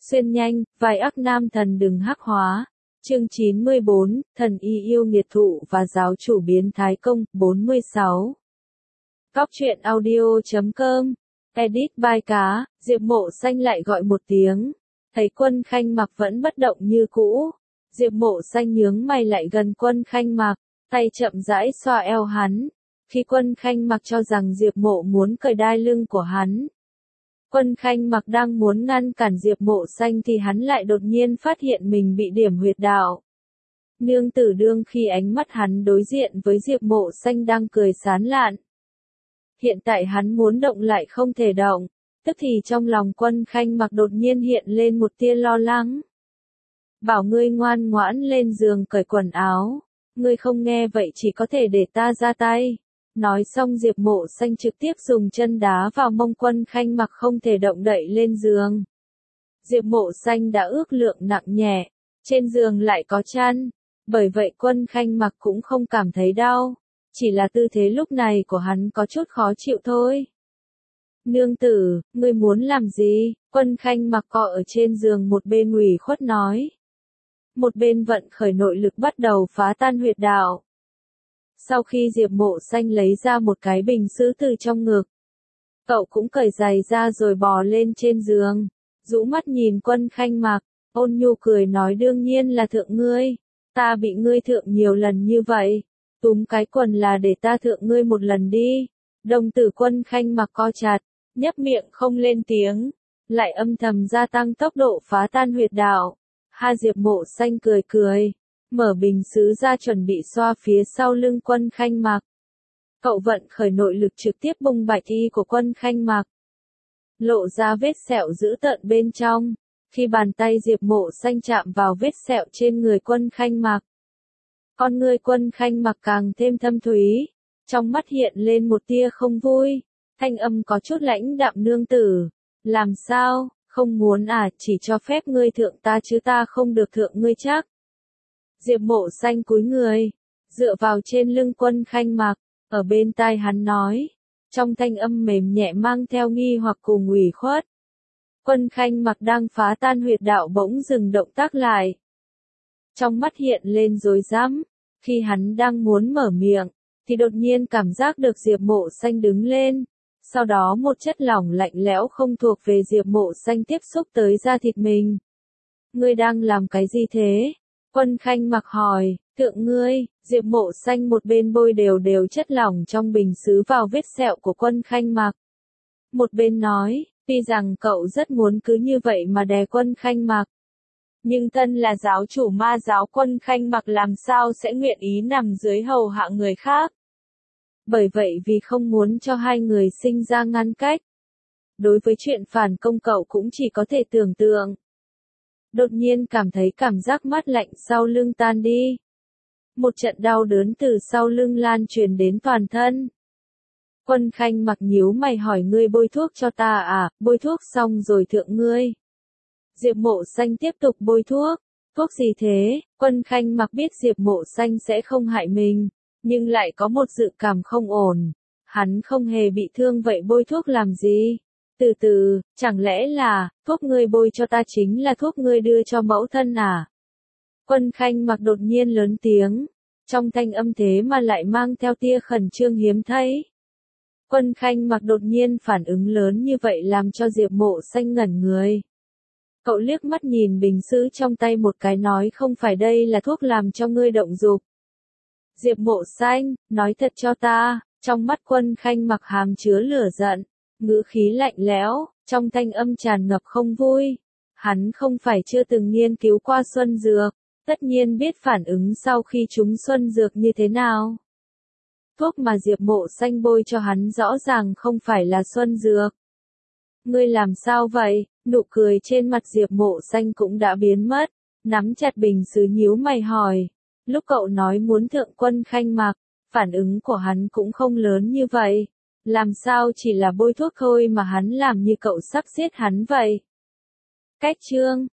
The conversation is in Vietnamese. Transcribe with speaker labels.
Speaker 1: Xuyên nhanh, vai ác nam thần đừng hắc hóa. Chương 94, thần y yêu nghiệt thụ và giáo chủ biến thái công, 46. Cóc truyện audio.com, edit by cá, Diệp Mộ Xanh lại gọi một tiếng. Thấy Quân Khanh Mặc vẫn bất động như cũ. Diệp Mộ Xanh nhướng mày lại gần Quân Khanh Mặc, tay chậm rãi xoa eo hắn. Khi Quân Khanh Mặc cho rằng Diệp Mộ muốn cởi đai lưng của hắn, Quân Khanh Mặc đang muốn ngăn cản Diệp Mộ Xanh thì hắn lại đột nhiên phát hiện mình bị điểm huyệt đạo. Nương tử đương khi ánh mắt hắn đối diện với Diệp Mộ Xanh đang cười sán lạn. Hiện tại hắn muốn động lại không thể động, tức thì trong lòng Quân Khanh Mặc đột nhiên hiện lên một tia lo lắng. Bảo ngươi ngoan ngoãn lên giường cởi quần áo, ngươi không nghe vậy chỉ có thể để ta ra tay. Nói xong Diệp Mộ Xanh trực tiếp dùng chân đá vào mông Quân Khanh Mặc không thể động đậy lên giường. Diệp Mộ Xanh đã ước lượng nặng nhẹ, trên giường lại có chăn, bởi vậy Quân Khanh Mặc cũng không cảm thấy đau, chỉ là tư thế lúc này của hắn có chút khó chịu thôi. Nương tử, ngươi muốn làm gì? Quân Khanh Mặc cọ ở trên giường một bên ủy khuất nói. Một bên vận khởi nội lực bắt đầu phá tan huyệt đạo. Sau khi Diệp Mộ Xanh lấy ra một cái bình sứ từ trong ngực, cậu cũng cởi giày ra rồi bò lên trên giường, rũ mắt nhìn Quân Khanh Mặc, ôn nhu cười nói đương nhiên là thượng ngươi, ta bị ngươi thượng nhiều lần như vậy, túm cái quần là để ta thượng ngươi một lần đi. Đồng tử Quân Khanh Mặc co chặt, nhấp miệng không lên tiếng, lại âm thầm gia tăng tốc độ phá tan huyệt đạo. Ha Diệp Mộ Xanh cười cười, mở bình sứ ra chuẩn bị xoa phía sau lưng Quân Khanh Mặc. Cậu vận khởi nội lực trực tiếp bung bạch y của Quân Khanh Mặc, lộ ra vết sẹo dữ tợn bên trong. Khi bàn tay Diệp Mộ Xanh chạm vào vết sẹo trên người Quân Khanh Mặc, con người Quân Khanh Mặc càng thêm thâm thúy, trong mắt hiện lên một tia không vui, thanh âm có chút lãnh đạm nương tử, làm sao, không muốn à, chỉ cho phép ngươi thượng ta chứ ta không được thượng ngươi chắc. Diệp Mộ Xanh cúi người, dựa vào trên lưng Quân Khanh Mặc, ở bên tai hắn nói, trong thanh âm mềm nhẹ mang theo nghi hoặc cùng ủy khuất. Quân Khanh Mặc đang phá tan huyệt đạo bỗng dừng động tác lại. Trong mắt hiện lên rối rắm, khi hắn đang muốn mở miệng, thì đột nhiên cảm giác được Diệp Mộ Xanh đứng lên. Sau đó một chất lỏng lạnh lẽo không thuộc về Diệp Mộ Xanh tiếp xúc tới da thịt mình. Ngươi đang làm cái gì thế? Quân Khanh Mặc hỏi, thượng ngươi. Diệp Mộ Xanh một bên bôi đều đều chất lỏng trong bình sứ vào vết sẹo của Quân Khanh Mặc. Một bên nói, tuy rằng cậu rất muốn cứ như vậy mà đè Quân Khanh Mặc, nhưng thân là giáo chủ ma giáo Quân Khanh Mặc làm sao sẽ nguyện ý nằm dưới hầu hạ người khác. Bởi vậy vì không muốn cho hai người sinh ra ngăn cách, đối với chuyện phản công cậu cũng chỉ có thể tưởng tượng. Đột nhiên cảm thấy cảm giác mát lạnh sau lưng tan đi. Một trận đau đớn từ sau lưng lan truyền đến toàn thân. Quân Khanh Mặc nhíu mày hỏi ngươi bôi thuốc cho ta à, bôi thuốc xong rồi thượng ngươi. Diệp Mộ Xanh tiếp tục bôi thuốc. Thuốc gì thế? Quân Khanh Mặc biết Diệp Mộ Xanh sẽ không hại mình, nhưng lại có một dự cảm không ổn. Hắn không hề bị thương vậy bôi thuốc làm gì? Từ từ, chẳng lẽ là, thuốc ngươi bôi cho ta chính là thuốc ngươi đưa cho mẫu thân à? Quân Khanh Mặc đột nhiên lớn tiếng, trong thanh âm thế mà lại mang theo tia khẩn trương hiếm thấy. Quân Khanh Mặc đột nhiên phản ứng lớn như vậy làm cho Diệp Mộ Xanh ngẩn người. Cậu liếc mắt nhìn bình sứ trong tay một cái nói không phải đây là thuốc làm cho ngươi động dục. Diệp Mộ Xanh, nói thật cho ta. Trong mắt Quân Khanh Mặc hàm chứa lửa giận, ngữ khí lạnh lẽo, trong thanh âm tràn ngập không vui. Hắn không phải chưa từng nghiên cứu qua xuân dược, tất nhiên biết phản ứng sau khi trúng xuân dược như thế nào. Thuốc mà Diệp Mộ Xanh bôi cho hắn rõ ràng không phải là xuân dược. Ngươi làm sao vậy? Nụ cười trên mặt Diệp Mộ Xanh cũng đã biến mất, nắm chặt bình sứ nhíu mày hỏi. Lúc cậu nói muốn thượng Quân Khanh Mặc, phản ứng của hắn cũng không lớn như vậy. Làm sao chỉ là bôi thuốc thôi mà hắn làm như cậu sắp giết hắn vậy? Cách chương